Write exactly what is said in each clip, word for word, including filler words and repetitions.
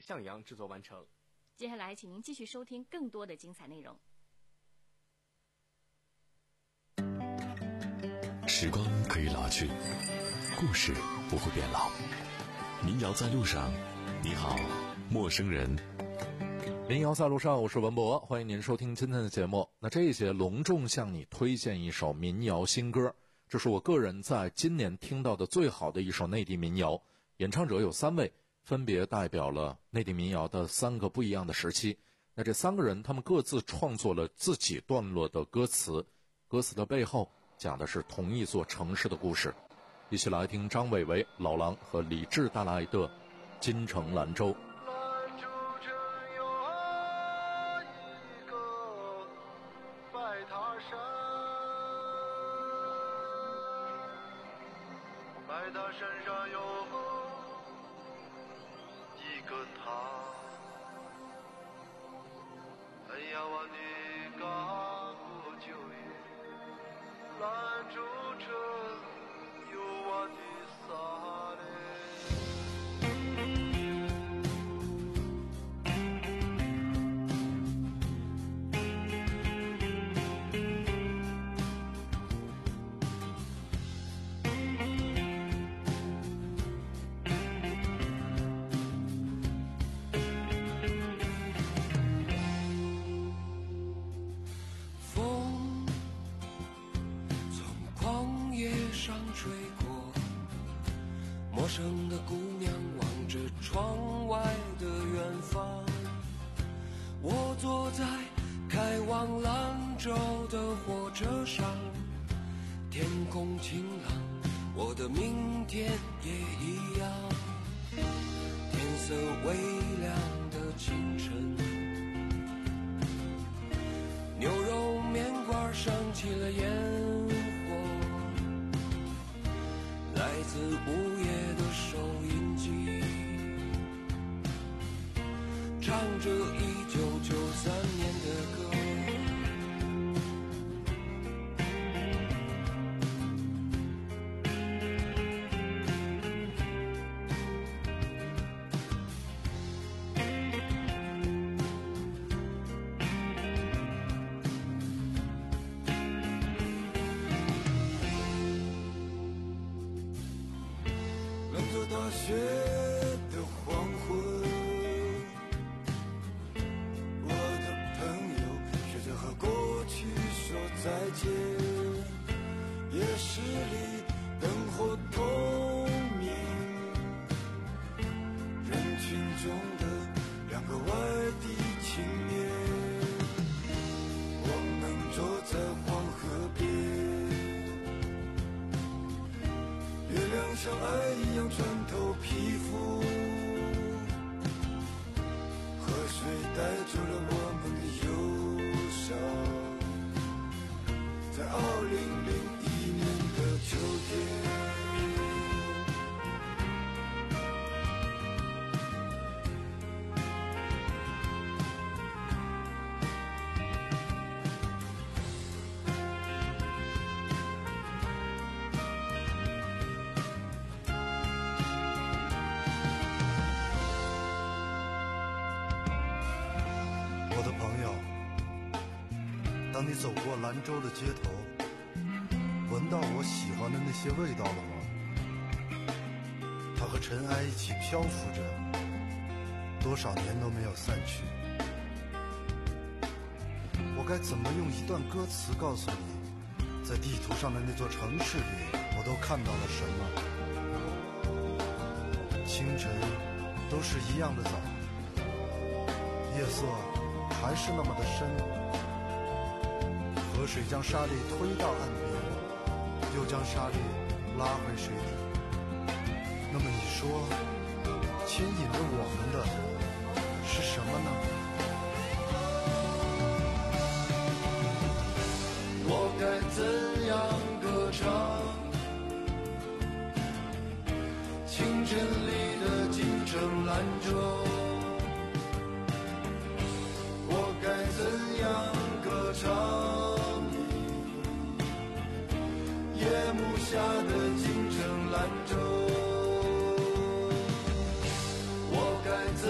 向阳制作完成。 接下来请您继续收听更多的精彩内容。 时光可以老去，故事不会变老。民谣在路上，你好，陌生人。 民谣在路上，我是文博，欢迎您收听今天的节目。那这一节隆重向你推荐一首民谣新歌，这是我个人在今年听到的最好的一首内地民谣，演唱者有三位，分别代表了内地民谣的三个不一样的时期。那这三个人他们各自创作了自己段落的歌词，歌词的背后讲的是同一座城市的故事。一起来听张伟伟、老狼和李志带来的《金城兰州》。 兰州城有一个白塔山，白塔山上有一个塔，很仰望的港口就业，兰州城有我的萨勒。陌生的姑娘望着窗外的远方，我坐在开往兰州的火车上，天空晴朗，我的明天也一样。天色微亮的清晨，牛肉面馆升起了烟火，来自午夜的收音机唱着一九九三年的歌。大学的黄昏，我的朋友学着和过去说再见，夜市里灯火通明，人群中的两个外地青年，我们坐在黄河边，月亮像爱一样穿透皮肤，河水带走了我们的忧伤，在二零零一年的秋天。当你走过兰州的街头，闻到我喜欢的那些味道了吗？它和尘埃一起漂浮着，多少年都没有散去。我该怎么用一段歌词告诉你，在地图上的那座城市里，我都看到了什么？清晨都是一样的早，夜色还是那么的深。河水将沙粒推到岸边，又将沙粒拉回水底。那么你说，牵引着我们的是什么呢？我该怎样歌唱？清晨里的金城兰州，我该怎样歌唱？夜幕下的金城兰州，我该怎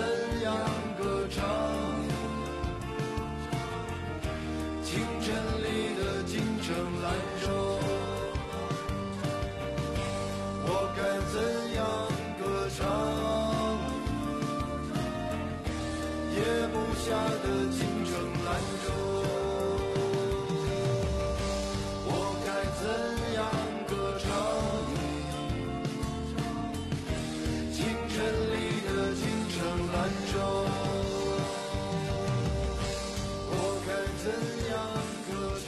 下的京城兰州，我该怎样歌唱你？清晨里的京城兰州，我该怎样歌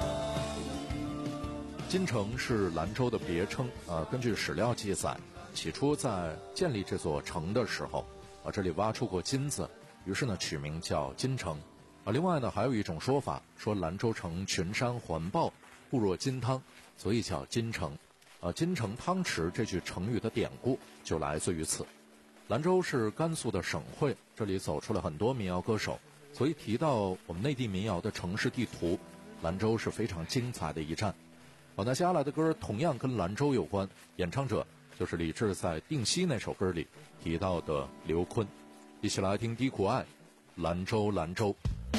唱？ 金城是兰州的别称啊。根据史料记载，起初在建立这座城的时候啊，这里挖出过金子，于是呢取名叫金城啊。另外呢，还有一种说法，说兰州城群山环抱，固若金汤，所以叫金城啊。金城汤池这句成语的典故就来自于此。兰州是甘肃的省会，这里走出了很多民谣歌手，所以提到我们内地民谣的城市地图，兰州是非常精彩的一站。好，那接下来的歌同样跟兰州有关，演唱者就是李志在《定西》那首歌里提到的刘坤。一起来听低苦爱，兰州兰州。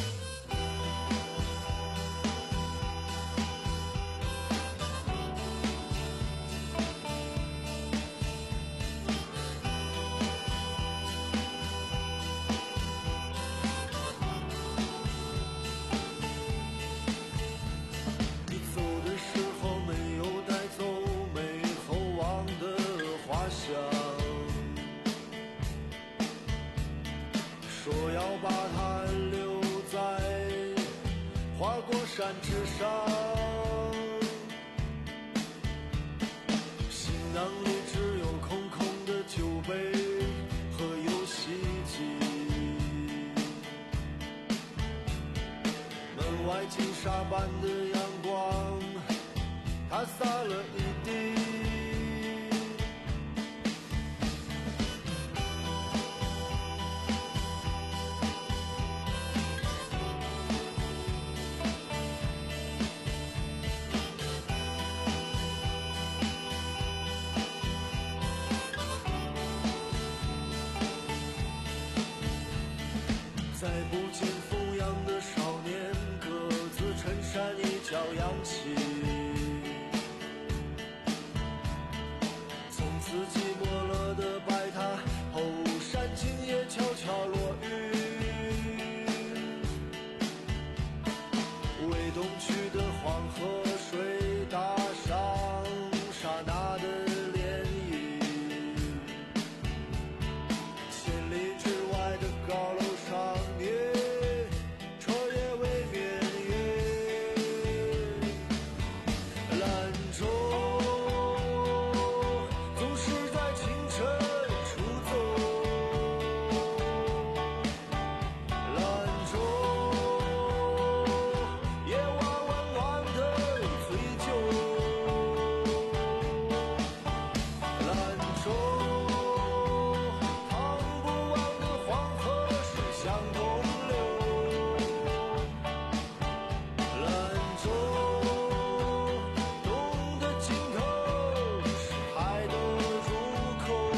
说要把它留在花果山之上，行囊里只有空空的酒杯和游戏机，门外金沙般的阳光，它洒了一地。再不见风扬的少年，各自衬衫一角扬起，从此寂寞了的白塔后山今夜悄悄落雨，为东去的黄河水打上刹那的涟漪，千里之外的高楼上彻夜未眠夜，兰州总是在清晨出走，兰州夜晚温暖的醉酒，兰州淌不完的黄河水向东流，兰州东的尽头是海的入口。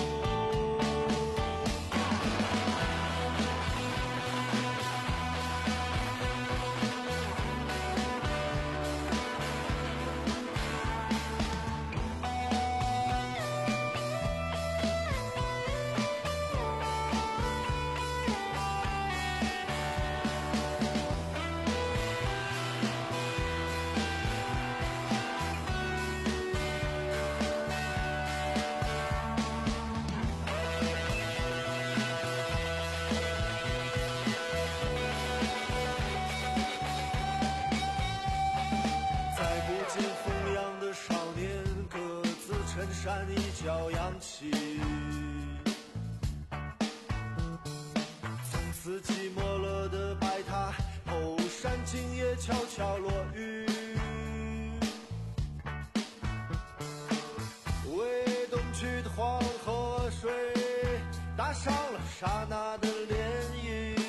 再不见风扬的少年，各自衬衫一角扬起，从此寂寞了的白塔后山今夜悄悄落雨，为东去的黄河水打上了刹那的涟漪，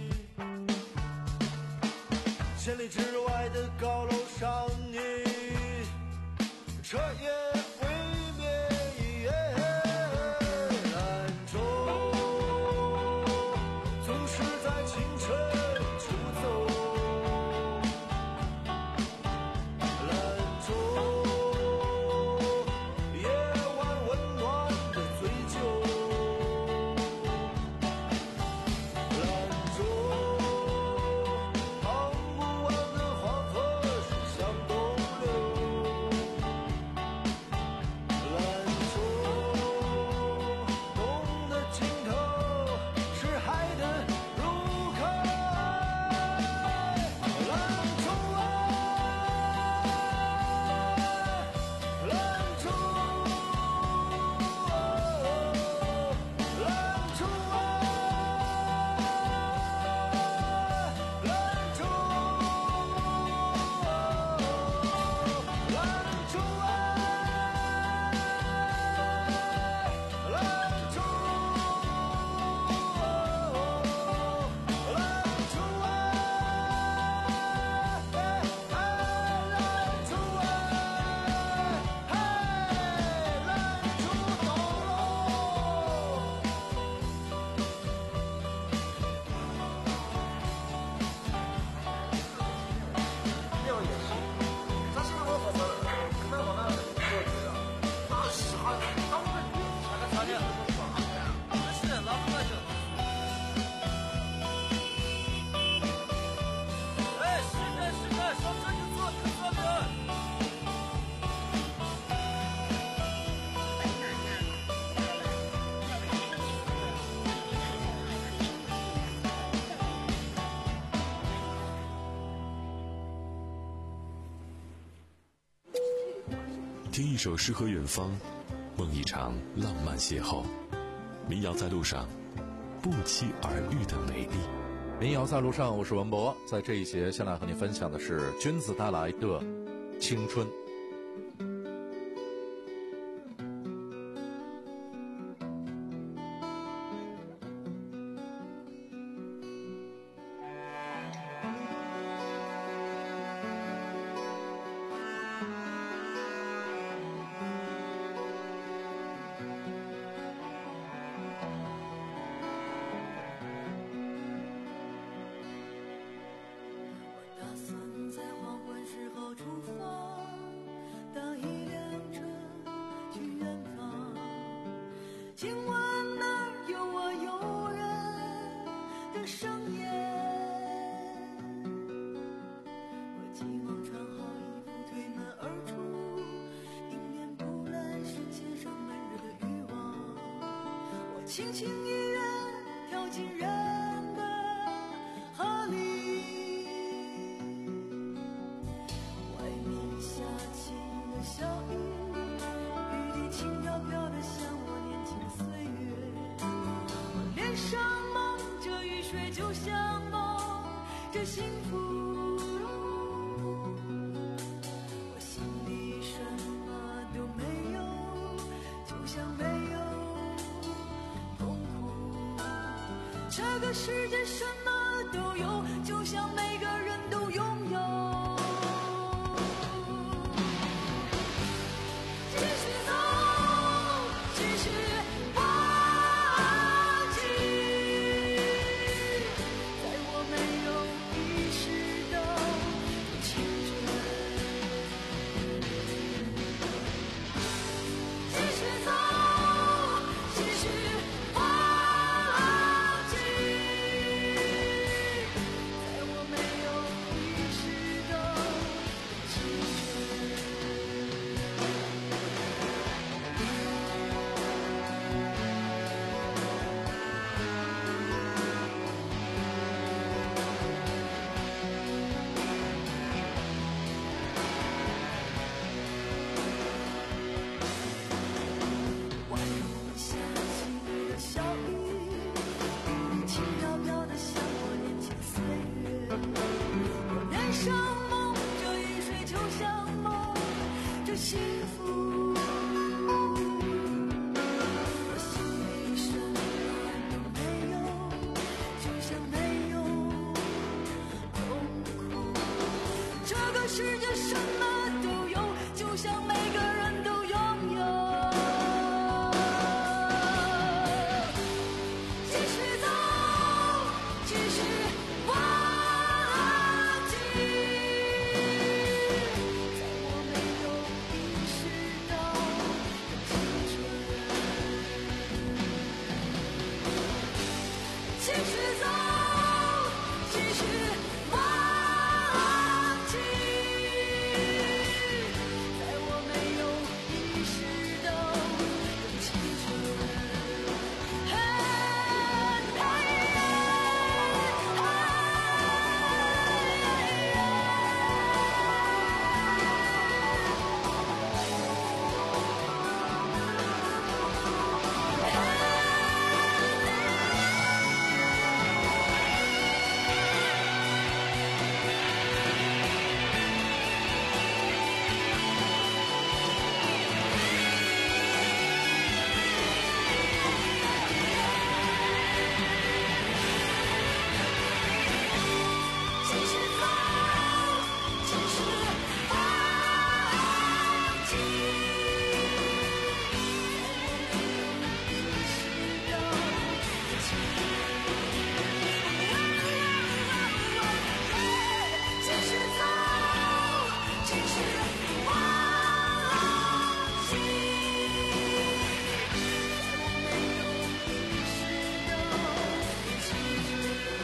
千里之外的高楼上你彻夜未眠夜，兰州总是在清晨出走，兰州夜晚温暖的醉酒，兰州听一首诗和远方，梦一场浪漫邂逅。民谣在路上，不期而遇的美丽。 民谣在路上，我是文博。在这一节，先来和你分享的是君子带来的青春。 请问哪儿有我诱人的盛宴？我急忙穿好衣服推门而出，迎面扑来是街上闷热的欲望。我轻轻一跃跳进人的河里，外面下起了小雨，雨滴轻飘飘的像我年轻岁月，我脸上蒙着雨水，就像蒙着幸福。我心里什么都没有，就像没有痛苦。这个世界什么都有，就像每个人都拥有。继续走，继续忘记，在我没有意识到的青春。继续走，继续忘记，在我没有意识到的青春。外面下起了小雨，雨轻飘飘的像我年轻岁月。我脸上蒙着雨水，就像蒙着幸福。我心里什么都没有，就像没有痛苦。这个世界什么都有，就像每个人都拥有。继续走，继续忘记，在我没有意识到的青春。继续走，继续忘记，在我没有意识到的青春。嘿继续走，继续忘记，在我没有意识到的青春。继续走，继续忘记，在我没有意识到的青春。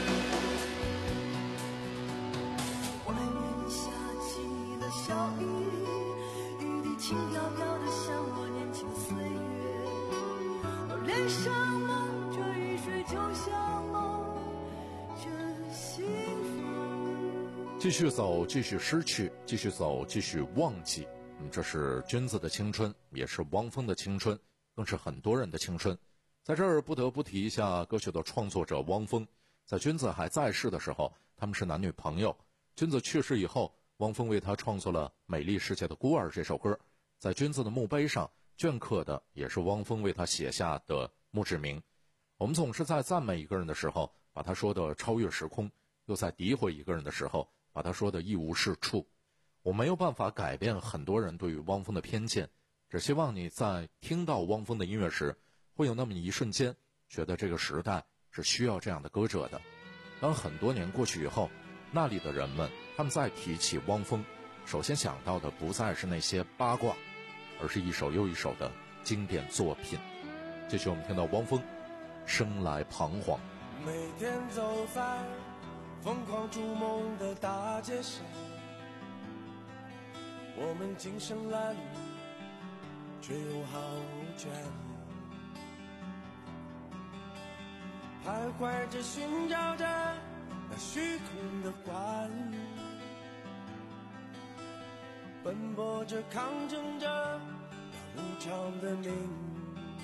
外面下起了小雨，雨滴轻飘飘的像我年轻岁月。我脸上蒙着雨水，就像蒙着幸福。 继续走，继续失去，继续走，继续忘记。 嗯，这是君子的青春，也是汪峰的青春，更是很多人的青春。在这儿不得不提一下歌曲的创作者汪峰。在君子还在世的时候，他们是男女朋友。君子去世以后，汪峰为他创作了《美丽世界的孤儿》这首歌，在君子的墓碑上镌刻的也是汪峰为他写下的墓志铭。我们总是在赞美一个人的时候把他说的超越时空，又在诋毁一个人的时候把他说的一无是处。我没有办法改变很多人对于汪峰的偏见，只希望你在听到汪峰的音乐时，会有那么一瞬间觉得这个时代是需要这样的歌者的。当很多年过去以后，那里的人们他们再提起汪峰，首先想到的不再是那些八卦，而是一首又一首的经典作品。继续我们听到汪峰《生来彷徨》。 每天走在疯狂逐梦的大街上，我们精神褴褛，却又毫无倦意，徘徊着寻找着那虚空的关于，奔波着抗争着那无常的命运。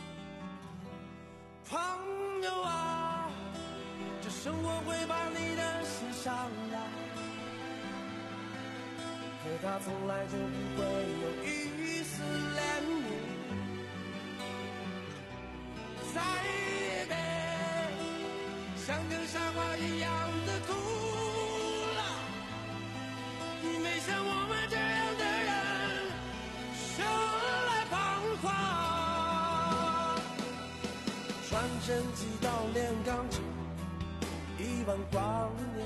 朋友啊，这生活会把你的心上来，可它从来就不会有一丝怜悯。再别像个傻瓜一样的哭了，你没像我们这样的人生来彷徨。转身即到炼钢厂，一万光年，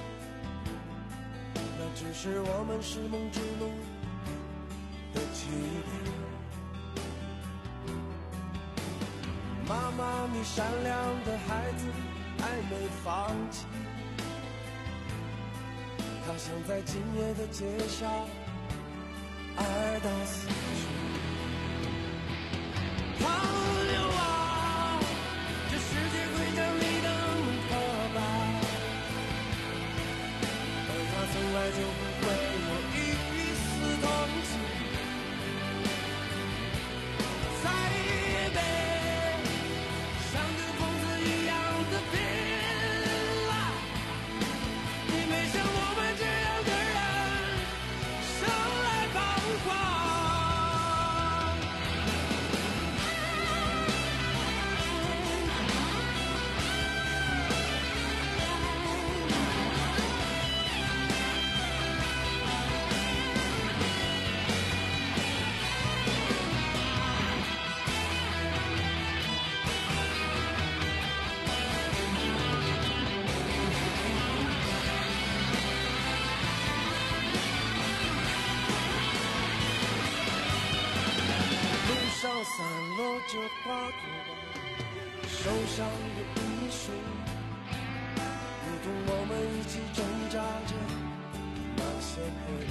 那只是我们拾梦之路的起点。妈妈，你善良的孩子还没放弃，他想在今夜的街上爱到死去。朋友啊，这世界会将你的梦破败，而他从来就不会有一丝同情。再别像个疯子一样的拼了，你没像我们这样的人生来彷徨。路上散落着花朵，受伤的艺术，如同我们一起挣扎着那些黑。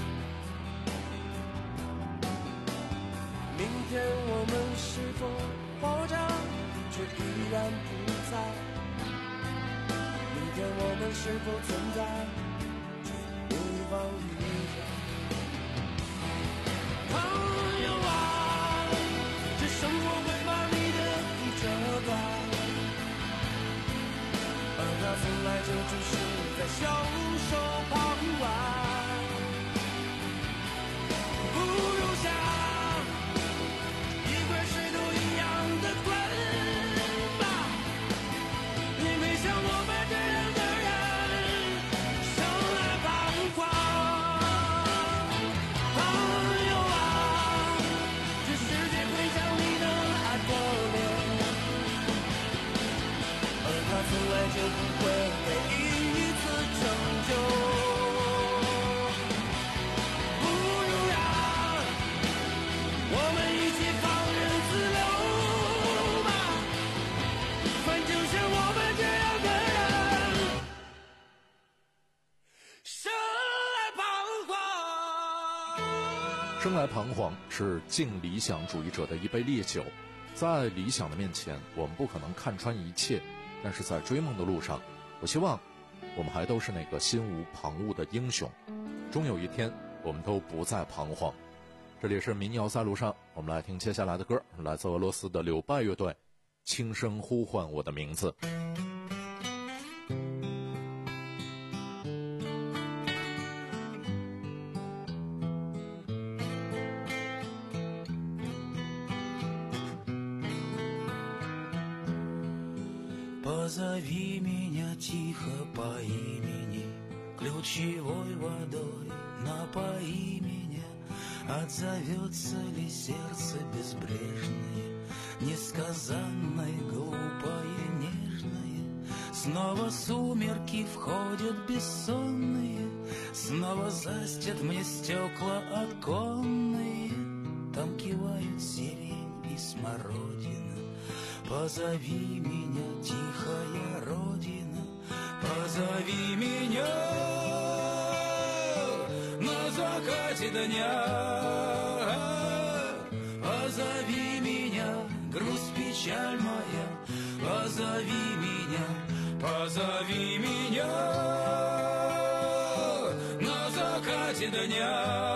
明天我们是否活着，却依然不在？明天我们是否存在，却无法预料。朋友啊，这生活会把你的苦折断，而它从来就只是在袖手旁观。不如像一块石头一样的滚吧，你没像我们这样的人生来彷徨。朋友啊，这世界会将你的爱破裂，而它从来就不会每一次成就。不如让我们一起放任自流吧，反正像我们这样的人生来彷徨。 生来彷徨是敬理想主义者的一杯烈酒，在理想的面前，我们不可能看穿一切，但是在追梦的路上，我希望我们还都是那个心无旁骛的英雄。终有一天，我们都不再彷徨。 这里是民谣在路上，我们来听接下来的歌，来自俄罗斯的柳拜乐队，轻声呼唤我的名字。 Позови меня тихо по имени, ключевой водой напои меня. Отзовется ли сердце безбрежное, несказанное, глупое, нежное? Снова сумерки входят бессонные, снова застят мне стекла оконные. Там кивают сирень и смородина. Позови меня, тихая родина, позови меня на закате дня. Позови меня, грусть, печаль моя, позови меня, позови меня на закате дня.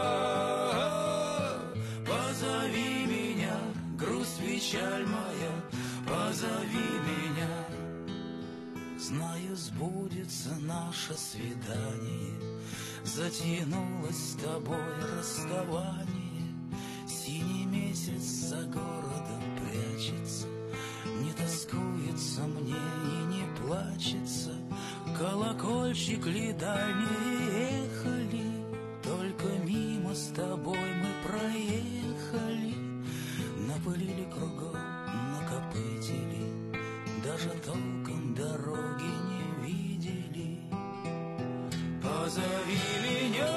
Позови меня, грусть, печаль моя, позови меня. Знаю, сбудется наше свидание, затянулось с тобой расставание. Синий месяц за городом прячется, не тоскуется мне и не плачется. Колокольчик ли дальние ехали, только мимо с тобой мы проехали. Напылили кругом, накопытили, даже толком дороги не видели. Позови меня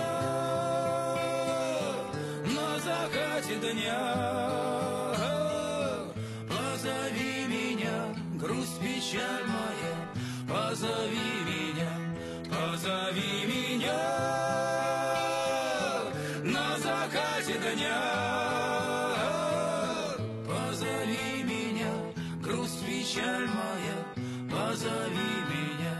на закате дня. Позови меня, грусть, печаль моя, позови меня, позови меня на закате дня. Позови меня, грусть, печаль моя, позови меня.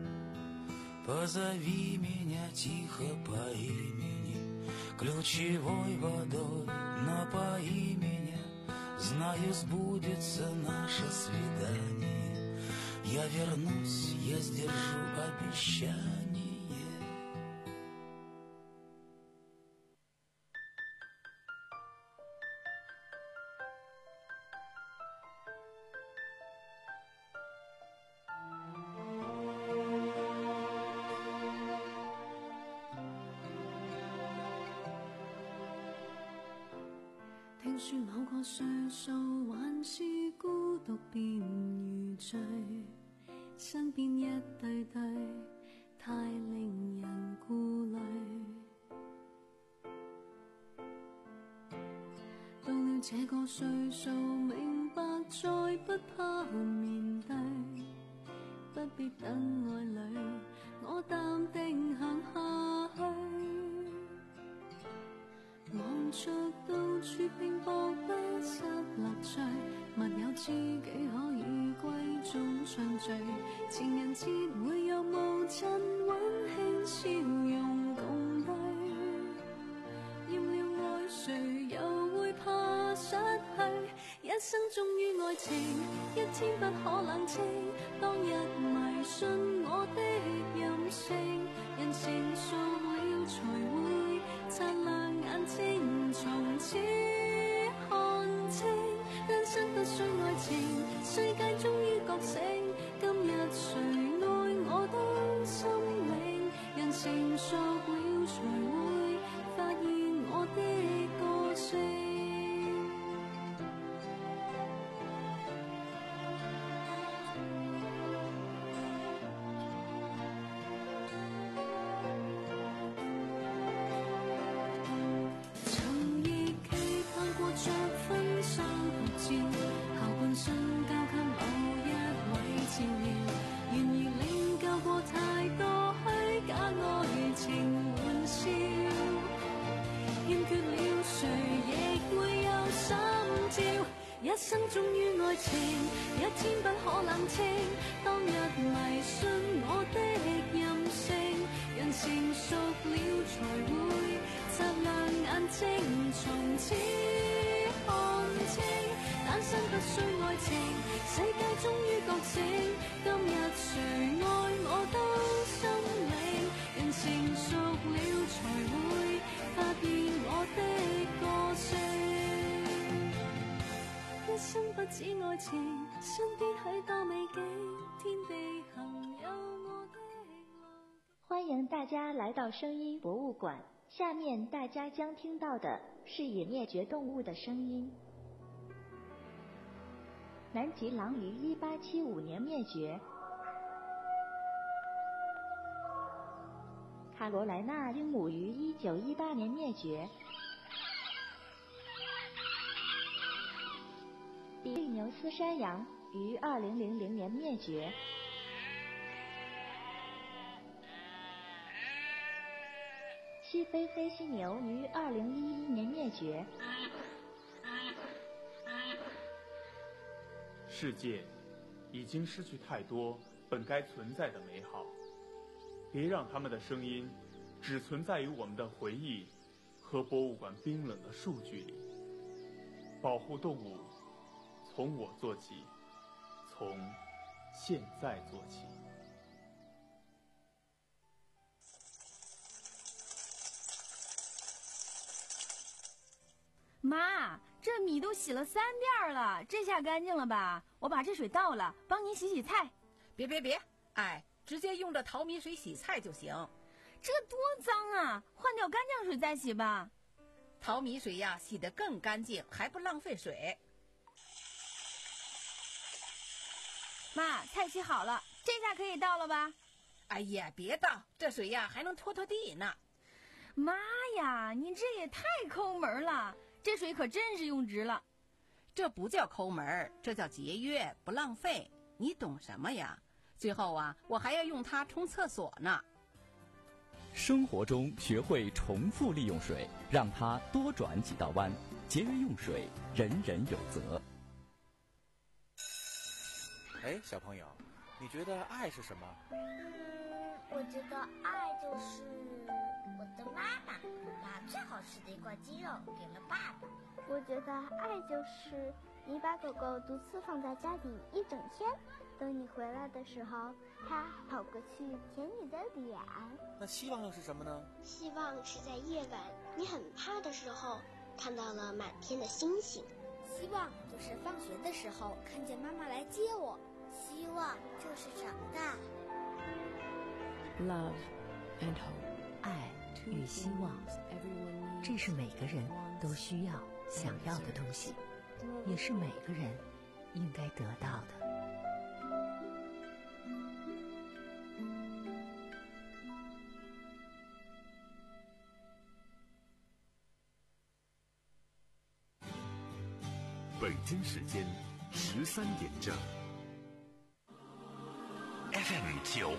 Позови меня тихо по имени, ключевой водой напои меня. Знаю, сбудется наше свидание, я вернусь, я сдержу обещание. 聽說某個歲數還是孤獨便如醉，身邊一對對太令人顧慮。到了這個歲數，明白再不怕面對，不必等愛侶，我淡定行下去。望着到處拼搏不失樂趣，密友知己可以閨中相聚，情人節會有無盡溫馨笑容共對。厭了愛誰又會怕失去？一生忠於愛情，一天不可冷清。當日迷信我的任性，人成熟了才會擦亮眼睛，從此看清單身不需愛情，世界終於覺醒。今日誰愛我都心領，人成熟了才會發現我的個性。一生忠於愛情，一天不可冷清。當日迷信我的任性，人成熟了才會擦亮眼睛。從大家来到声音博物馆，下面大家将听到的是已灭绝动物的声音。南极狼于一八七五年灭绝，卡罗莱纳鹦鹉于一九一八年灭绝，比利牛斯山羊于二零零零年灭绝，西非非犀牛于二零一一年灭绝。 世界已经失去太多本该存在的美好，别让他们的声音只存在于我们的回忆和博物馆冰冷的数据里。保护动物，从我做起，从现在做起。 妈，这米都洗了三遍了，这下干净了吧？我把这水倒了，帮您洗洗菜。 别别别，哎，直接用这淘米水洗菜就行。 这多脏啊，换掉干净水再洗吧。 淘米水呀，洗得更干净，还不浪费水。 妈，菜洗好了，这下可以倒了吧？ 哎呀，别倒，这水呀还能拖拖地呢。 妈呀，你这也太抠门了，这水可真是用值了。 这不叫抠门，这叫节约，不浪费。你懂什么呀？最后啊，我还要用它冲厕所呢。 生活中学会重复利用水，让它多转几道弯，节约用水，人人有责。 哎，小朋友，你觉得爱是什么？ 嗯，我觉得爱就是我的妈妈把最好吃的一块鸡肉给了爸爸。 我觉得爱就是你把狗狗独自放在家里一整天，等你回来的时候，它跑过去舔你的脸。 那希望又是什么呢？ 希望是在夜晚你很怕的时候，看到了满天的星星。 希望就是放学的时候看见妈妈来接我。 希望就是长大。 Love and hope， 爱与希望，这是每个人都需要、想要的东西，也是每个人应该得到的。 北京时间十三点整。F M 九